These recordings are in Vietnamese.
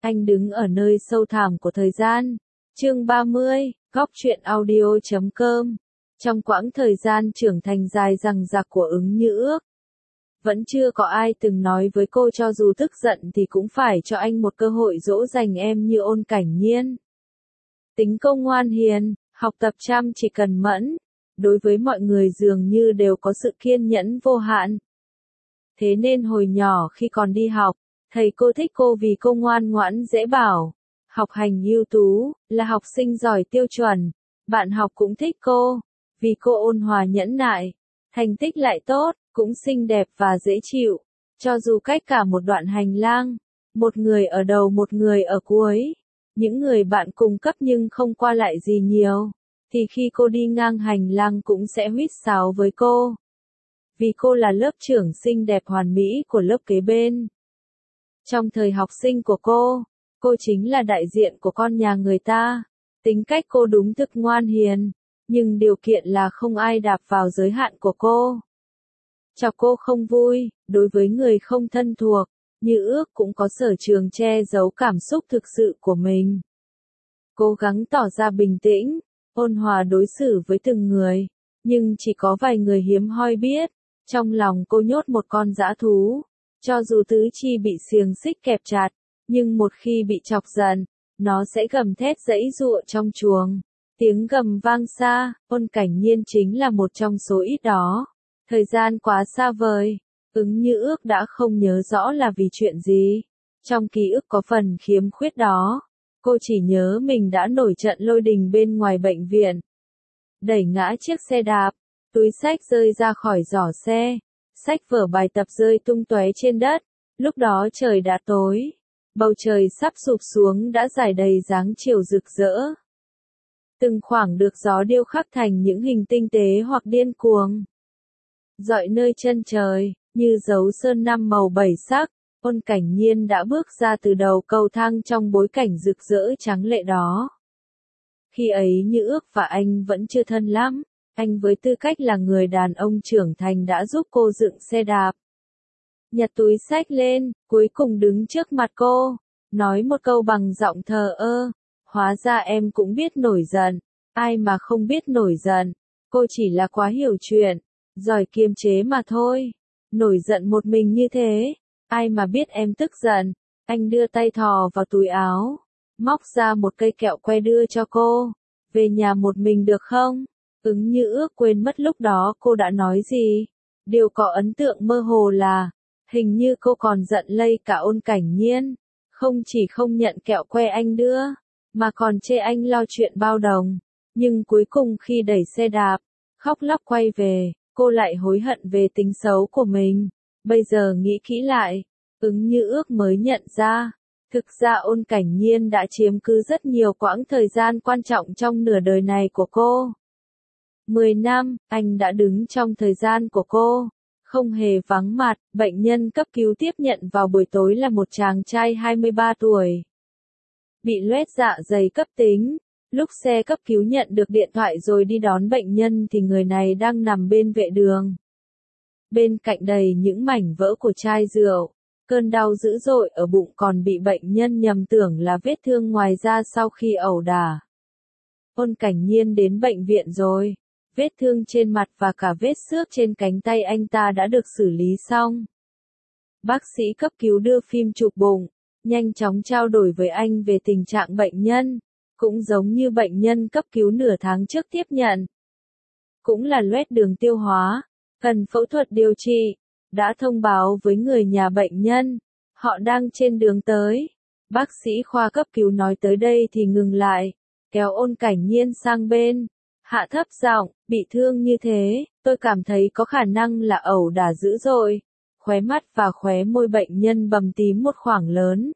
Anh đứng ở nơi sâu thẳm của thời gian. Chương 30, Góc truyện audio.com. Trong quãng thời gian trưởng thành dài dằng dặc của Ứng Như Ước, vẫn chưa có ai từng nói với cô cho dù tức giận thì cũng phải cho anh một cơ hội dỗ dành em như Ôn Cảnh Nhiên. Tính cô ngoan hiền, học tập chăm chỉ cần mẫn, đối với mọi người dường như đều có sự kiên nhẫn vô hạn. Thế nên hồi nhỏ khi còn đi học, thầy cô thích cô vì cô ngoan ngoãn dễ bảo, học hành ưu tú, là học sinh giỏi tiêu chuẩn. Bạn học cũng thích cô, vì cô ôn hòa nhẫn nại, thành tích lại tốt, cũng xinh đẹp và dễ chịu. Cho dù cách cả một đoạn hành lang, một người ở đầu một người ở cuối, những người bạn cùng cấp nhưng không qua lại gì nhiều, thì khi cô đi ngang hành lang cũng sẽ huýt sáo với cô. Vì cô là lớp trưởng xinh đẹp hoàn mỹ của lớp kế bên. Trong thời học sinh của cô chính là đại diện của con nhà người ta. Tính cách cô đúng thực ngoan hiền, nhưng điều kiện là không ai đạp vào giới hạn của cô. Chọc cô không vui, đối với người không thân thuộc, Như Ước cũng có sở trường che giấu cảm xúc thực sự của mình. Cố gắng tỏ ra bình tĩnh, ôn hòa đối xử với từng người, nhưng chỉ có vài người hiếm hoi biết, trong lòng cô nhốt một con dã thú. Cho dù tứ chi bị xiềng xích kẹp chặt, nhưng một khi bị chọc giận, nó sẽ gầm thét giãy giụa trong chuồng. Tiếng gầm vang xa, Ôn Cảnh Nhiên chính là một trong số ít đó. Thời gian quá xa vời, Ứng Như Ước đã không nhớ rõ là vì chuyện gì. Trong ký ức có phần khiếm khuyết đó, cô chỉ nhớ mình đã nổi trận lôi đình bên ngoài bệnh viện. Đẩy ngã chiếc xe đạp, túi xách rơi ra khỏi giỏ xe, sách vở bài tập rơi tung tóe trên đất. Lúc đó trời đã tối, bầu trời sắp sụp xuống đã rải đầy dáng chiều rực rỡ. Từng khoảng được gió điêu khắc thành những hình tinh tế hoặc điên cuồng, dọi nơi chân trời, như dấu sơn năm màu bảy sắc. Ôn Cảnh Nhiên đã bước ra từ đầu cầu thang trong bối cảnh rực rỡ tráng lệ đó. Khi ấy Như Ước và anh vẫn chưa thân lắm, anh với tư cách là người đàn ông trưởng thành đã giúp cô dựng xe đạp. Nhặt túi xách lên, cuối cùng đứng trước mặt cô, nói một câu bằng giọng thờ ơ, hóa ra em cũng biết nổi giận, ai mà không biết nổi giận, cô chỉ là quá hiểu chuyện, giỏi kiềm chế mà thôi, nổi giận một mình như thế, ai mà biết em tức giận. Anh đưa tay thò vào túi áo, móc ra một cây kẹo que đưa cho cô, về nhà một mình được không? Ứng Như Ước quên mất lúc đó cô đã nói gì. Điều có ấn tượng mơ hồ là, hình như cô còn giận lây cả Ôn Cảnh Nhiên, không chỉ không nhận kẹo que anh đưa, mà còn chê anh lo chuyện bao đồng. Nhưng cuối cùng khi đẩy xe đạp, khóc lóc quay về, cô lại hối hận về tính xấu của mình. Bây giờ nghĩ kỹ lại, Ứng Như Ước mới nhận ra, thực ra Ôn Cảnh Nhiên đã chiếm cứ rất nhiều quãng thời gian quan trọng trong nửa đời này của cô. 10 năm, anh đã đứng trong thời gian của cô, không hề vắng mặt. Bệnh nhân cấp cứu tiếp nhận vào buổi tối là một chàng trai 23 tuổi. Bị loét dạ dày cấp tính. Lúc xe cấp cứu nhận được điện thoại rồi đi đón bệnh nhân thì người này đang nằm bên vệ đường. Bên cạnh đầy những mảnh vỡ của chai rượu. Cơn đau dữ dội ở bụng còn bị bệnh nhân nhầm tưởng là vết thương ngoài da sau khi ẩu đả. Ôn Cảnh Nhiên đến bệnh viện rồi. Vết thương trên mặt và cả vết xước trên cánh tay anh ta đã được xử lý xong. Bác sĩ cấp cứu đưa phim chụp bụng, nhanh chóng trao đổi với anh về tình trạng bệnh nhân, cũng giống như bệnh nhân cấp cứu nửa tháng trước tiếp nhận. Cũng là loét đường tiêu hóa, cần phẫu thuật điều trị, đã thông báo với người nhà bệnh nhân, họ đang trên đường tới. Bác sĩ khoa cấp cứu nói tới đây thì ngừng lại, kéo Ôn Cảnh Nhiên sang bên. Hạ thấp giọng, bị thương như thế, tôi cảm thấy có khả năng là ẩu đả dữ dội. Khóe mắt và khóe môi bệnh nhân bầm tím một khoảng lớn.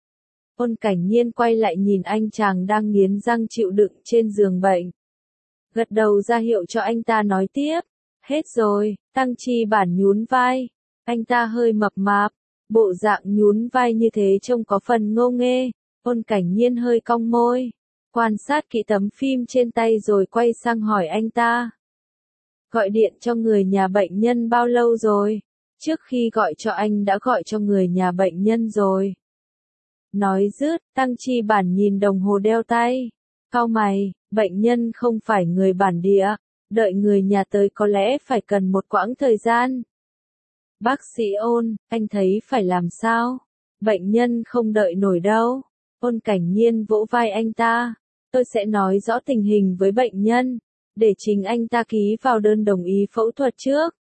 Ôn Cảnh Nhiên quay lại nhìn anh chàng đang nghiến răng chịu đựng trên giường bệnh. Gật đầu ra hiệu cho anh ta nói tiếp. Hết rồi. Tăng Chi Bản nhún vai. Anh ta hơi mập mạp, bộ dạng nhún vai như thế trông có phần ngô nghê. Ôn Cảnh Nhiên hơi cong môi, quan sát kỹ tấm phim trên tay rồi quay sang hỏi anh ta. Gọi điện cho người nhà bệnh nhân bao lâu rồi? Trước khi gọi cho anh đã gọi cho người nhà bệnh nhân rồi. Nói dứt, Tăng Chi Bản nhìn đồng hồ đeo tay. Cau mày, bệnh nhân không phải người bản địa, đợi người nhà tới có lẽ phải cần một quãng thời gian. Bác sĩ Ôn, anh thấy phải làm sao? Bệnh nhân không đợi nổi đâu. Ôn Cảnh Nhiên vỗ vai anh ta. Tôi sẽ nói rõ tình hình với bệnh nhân, để chính anh ta ký vào đơn đồng ý phẫu thuật trước.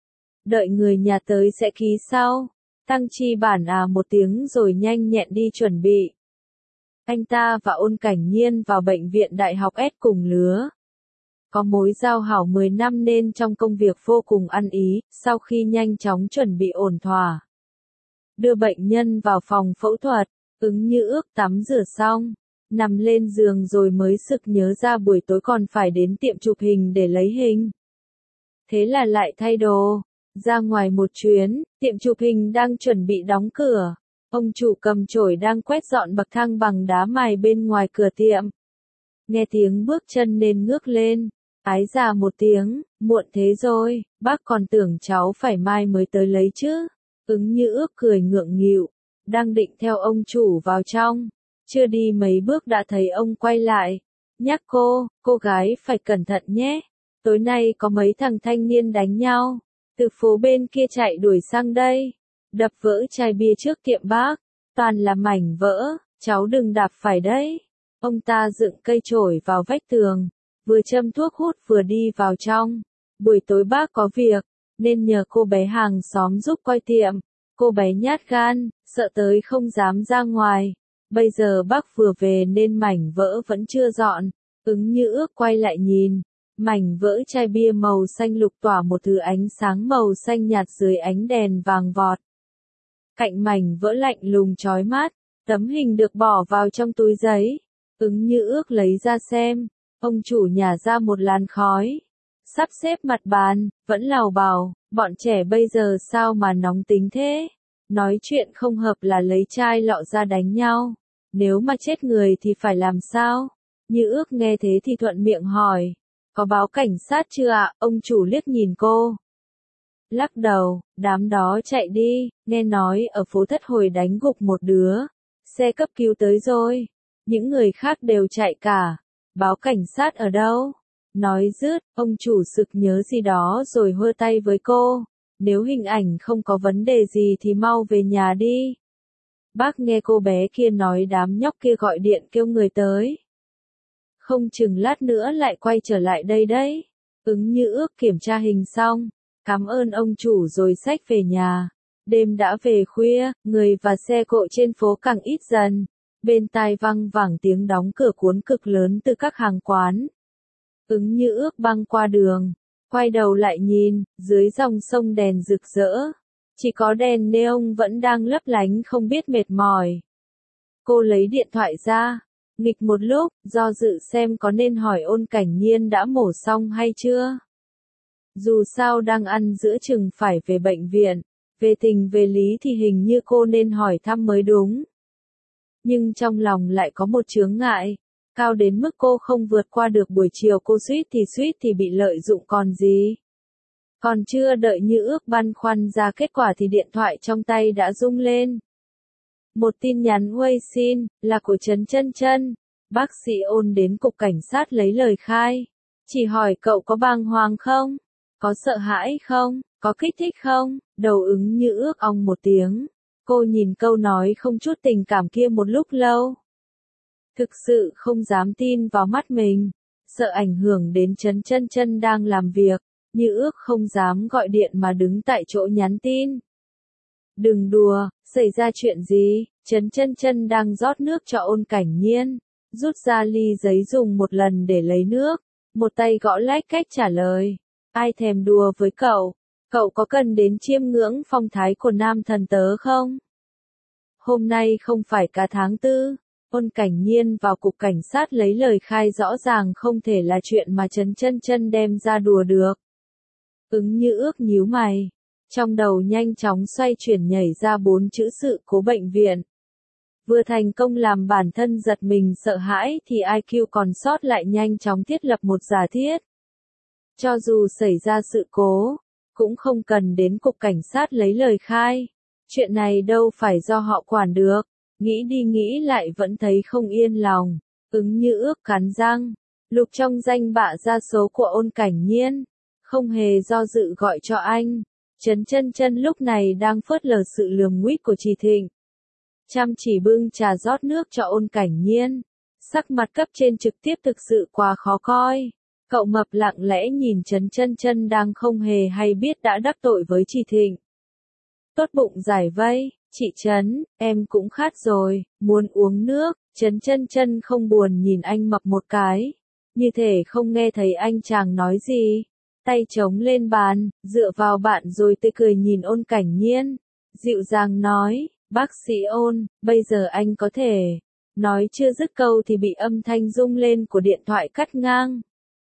Đợi người nhà tới sẽ ký sau. Tăng Chi Bản một tiếng rồi nhanh nhẹn đi chuẩn bị. Anh ta và Ôn Cảnh Nhiên vào bệnh viện Đại học S cùng lứa. Có mối giao hảo 10 năm nên trong công việc vô cùng ăn ý, sau khi nhanh chóng chuẩn bị ổn thỏa. Đưa bệnh nhân vào phòng phẫu thuật, Ứng Như Ước tắm rửa xong, nằm lên giường rồi mới sực nhớ ra buổi tối còn phải đến tiệm chụp hình để lấy hình. Thế là lại thay đồ, ra ngoài một chuyến, tiệm chụp hình đang chuẩn bị đóng cửa. Ông chủ cầm chổi đang quét dọn bậc thang bằng đá mài bên ngoài cửa tiệm. Nghe tiếng bước chân nên ngước lên, ái già một tiếng, muộn thế rồi, bác còn tưởng cháu phải mai mới tới lấy chứ. Ứng Như Ước cười ngượng nghịu, đang định theo ông chủ vào trong, chưa đi mấy bước đã thấy ông quay lại, nhắc cô gái phải cẩn thận nhé, tối nay có mấy thằng thanh niên đánh nhau, từ phố bên kia chạy đuổi sang đây, đập vỡ chai bia trước tiệm bác, toàn là mảnh vỡ, cháu đừng đạp phải đấy. Ông ta dựng cây chổi vào vách tường, vừa châm thuốc hút vừa đi vào trong. Buổi tối bác có việc, nên nhờ cô bé hàng xóm giúp coi tiệm. Cô bé nhát gan, sợ tới không dám ra ngoài. Bây giờ bác vừa về nên mảnh vỡ vẫn chưa dọn. Ứng Như Ước quay lại nhìn. Mảnh vỡ chai bia màu xanh lục tỏa một thứ ánh sáng màu xanh nhạt dưới ánh đèn vàng vọt. Cạnh mảnh vỡ lạnh lùng chói mắt, tấm hình được bỏ vào trong túi giấy. Ứng Như Ước lấy ra xem, ông chủ nhả ra một làn khói. Sắp xếp mặt bàn, vẫn lảo bảo, bọn trẻ bây giờ sao mà nóng tính thế? Nói chuyện không hợp là lấy chai lọ ra đánh nhau. Nếu mà chết người thì phải làm sao? Như Ước nghe thế thì thuận miệng hỏi. Có báo cảnh sát chưa ạ? Ông chủ liếc nhìn cô. Lắc đầu, đám đó chạy đi, nghe nói ở phố Thất Hồi đánh gục một đứa. Xe cấp cứu tới rồi. Những người khác đều chạy cả. Báo cảnh sát ở đâu? Nói dứt, ông chủ sực nhớ gì đó rồi hơ tay với cô. Nếu hình ảnh không có vấn đề gì thì mau về nhà đi. Bác nghe cô bé kia nói đám nhóc kia gọi điện kêu người tới. Không chừng lát nữa lại quay trở lại đây đấy. Ứng Như Ước kiểm tra hình xong. Cảm ơn ông chủ rồi xách về nhà. Đêm đã về khuya, người và xe cộ trên phố càng ít dần. Bên tai văng vẳng tiếng đóng cửa cuốn cực lớn từ các hàng quán. Ứng Như Ước băng qua đường, quay đầu lại nhìn, dưới dòng sông đèn rực rỡ. Chỉ có đèn neon vẫn đang lấp lánh không biết mệt mỏi. Cô lấy điện thoại ra, nghịch một lúc, do dự xem có nên hỏi Ôn Cảnh Nhiên đã mổ xong hay chưa. Dù sao đang ăn giữa chừng phải về bệnh viện, về tình về lý thì hình như cô nên hỏi thăm mới đúng. Nhưng trong lòng lại có một chướng ngại, cao đến mức cô không vượt qua được buổi chiều cô suýt thì bị lợi dụng còn gì. Còn chưa đợi Như Ước băn khoăn ra kết quả thì điện thoại trong tay đã rung lên. Một tin nhắn Wei xin, là của Trấn Chân Chân. Bác sĩ Ôn đến cục cảnh sát lấy lời khai. Chỉ hỏi cậu có bàng hoàng không? Có sợ hãi không? Có kích thích không? Đầu Ứng Như Ước ong một tiếng. Cô nhìn câu nói không chút tình cảm kia một lúc lâu. Thực sự không dám tin vào mắt mình. Sợ ảnh hưởng đến Trấn Chân Chân đang làm việc. Như Ước không dám gọi điện mà đứng tại chỗ nhắn tin. Đừng đùa, xảy ra chuyện gì? Trấn Chân Chân đang rót nước cho Ôn Cảnh Nhiên. Rút ra ly giấy dùng một lần để lấy nước. Một tay gõ lách cách trả lời. Ai thèm đùa với cậu? Cậu có cần đến chiêm ngưỡng phong thái của nam thần tớ không? Hôm nay không phải cả tháng 4. Ôn Cảnh Nhiên vào cục cảnh sát lấy lời khai rõ ràng không thể là chuyện mà Trấn Chân Chân đem ra đùa được. Ứng Như Ước nhíu mày. Trong đầu nhanh chóng xoay chuyển nhảy ra 4 chữ sự cố bệnh viện. Vừa thành công làm bản thân giật mình sợ hãi thì IQ còn sót lại nhanh chóng thiết lập một giả thiết. Cho dù xảy ra sự cố, cũng không cần đến cục cảnh sát lấy lời khai. Chuyện này đâu phải do họ quản được. Nghĩ đi nghĩ lại vẫn thấy không yên lòng. Ứng Như Ước cắn răng, lục trong danh bạ ra số của Ôn Cảnh Nhiên, không hề do dự gọi cho anh. Trấn Chân Chân lúc này đang phớt lờ sự lườm nguýt của Trì Thịnh, chăm chỉ bưng trà rót nước cho Ôn Cảnh Nhiên. Sắc mặt cấp trên trực tiếp thực sự quá khó coi. Cậu Mập lặng lẽ nhìn Trấn Chân Chân đang không hề hay biết đã đắc tội với Trì Thịnh. Tốt bụng giải vây, chị Trấn, em cũng khát rồi, muốn uống nước. Trấn Chân Chân không buồn nhìn anh Mập một cái, như thể không nghe thấy anh chàng nói gì. Tay chống lên bàn, dựa vào bạn rồi tươi cười nhìn Ôn Cảnh Nhiên. Dịu dàng nói, bác sĩ Ôn, bây giờ anh có thể. Nói chưa dứt câu thì bị âm thanh rung lên của điện thoại cắt ngang.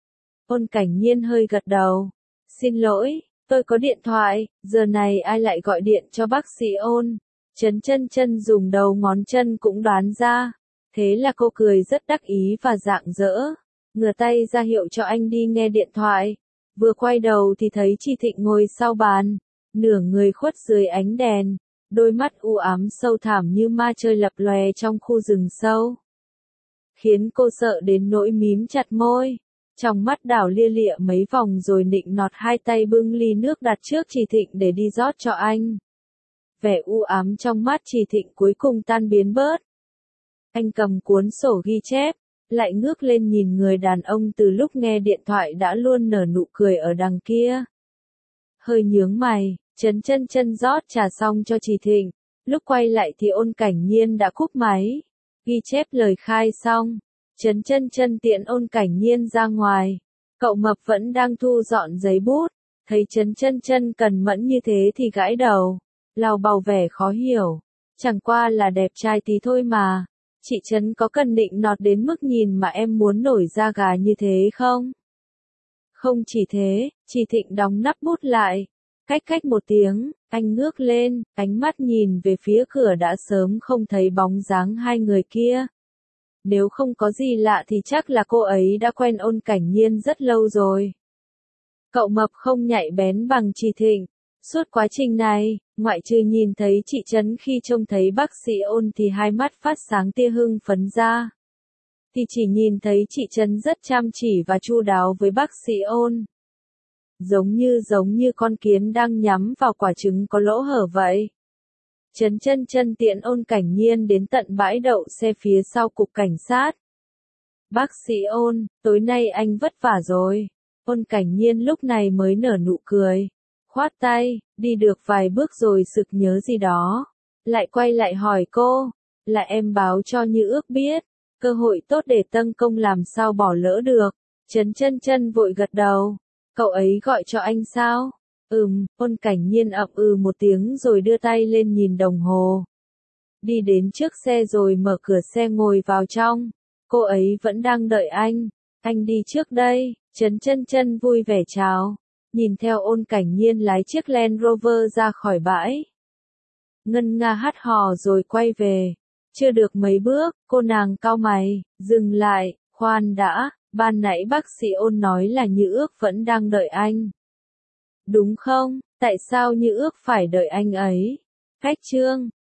Ôn Cảnh Nhiên hơi gật đầu. Xin lỗi, tôi có điện thoại, giờ này ai lại gọi điện cho bác sĩ Ôn. Trấn Chân Chân dùng đầu ngón chân cũng đoán ra. Thế là cô cười rất đắc ý và rạng rỡ. Ngửa tay ra hiệu cho anh đi nghe điện thoại. Vừa quay đầu thì thấy Trì Thịnh ngồi sau bàn, nửa người khuất dưới ánh đèn, đôi mắt u ám sâu thẳm như ma chơi lập lòe trong khu rừng sâu. Khiến cô sợ đến nỗi mím chặt môi, trong mắt đảo lia lịa mấy vòng rồi nịnh nọt hai tay bưng ly nước đặt trước Trì Thịnh để đi rót cho anh. Vẻ u ám trong mắt Trì Thịnh cuối cùng tan biến bớt. Anh cầm cuốn sổ ghi chép, lại ngước lên nhìn người đàn ông từ lúc nghe điện thoại đã luôn nở nụ cười ở đằng kia. Hơi nhướng mày, Trấn Chân Chân rót trà xong cho Trì Thịnh, lúc quay lại thì Ôn Cảnh Nhiên đã cúp máy. Ghi chép lời khai xong, Trấn Chân Chân tiễn Ôn Cảnh Nhiên ra ngoài. Cậu Mập vẫn đang thu dọn giấy bút, thấy Trấn Chân Chân cần mẫn như thế thì gãi đầu, lào bào vẻ khó hiểu. Chẳng qua là đẹp trai tí thôi mà. Chị Trấn có cần định nọt đến mức nhìn mà em muốn nổi da gà như thế không? Không chỉ thế, Trì Thịnh đóng nắp bút lại. Cách một tiếng, anh ngước lên, ánh mắt nhìn về phía cửa đã sớm không thấy bóng dáng hai người kia. Nếu không có gì lạ thì chắc là cô ấy đã quen Ôn Cảnh Nhiên rất lâu rồi. Cậu Mập không nhạy bén bằng Trì Thịnh. Suốt quá trình này, ngoại trừ nhìn thấy chị Trấn khi trông thấy bác sĩ Ôn thì hai mắt phát sáng tia hưng phấn ra. Thì chỉ nhìn thấy chị Trấn rất chăm chỉ và chu đáo với bác sĩ Ôn. Giống như con kiến đang nhắm vào quả trứng có lỗ hở vậy. Trấn Chân Chân tiễn Ôn Cảnh Nhiên đến tận bãi đậu xe phía sau cục cảnh sát. Bác sĩ Ôn, tối nay anh vất vả rồi. Ôn Cảnh Nhiên lúc này mới nở nụ cười. Khoát tay, đi được vài bước rồi sực nhớ gì đó. Lại quay lại hỏi cô, là em báo cho Như Ước biết, cơ hội tốt để tấn công làm sao bỏ lỡ được. Trấn Chân Chân vội gật đầu, cậu ấy gọi cho anh sao? Ôn Cảnh Nhiên ậm một tiếng rồi đưa tay lên nhìn đồng hồ. Đi đến trước xe rồi mở cửa xe ngồi vào trong, cô ấy vẫn đang đợi anh đi trước đây. Trấn Chân Chân vui vẻ chào. Nhìn theo Ôn Cảnh Nhiên lái chiếc Land Rover ra khỏi bãi. Ngân nga hát hò rồi quay về. Chưa được mấy bước, cô nàng cau mày, dừng lại, khoan đã, ban nãy bác sĩ Ôn nói là Như Ước vẫn đang đợi anh. Đúng không, tại sao Như Ước phải đợi anh ấy? Khách trương,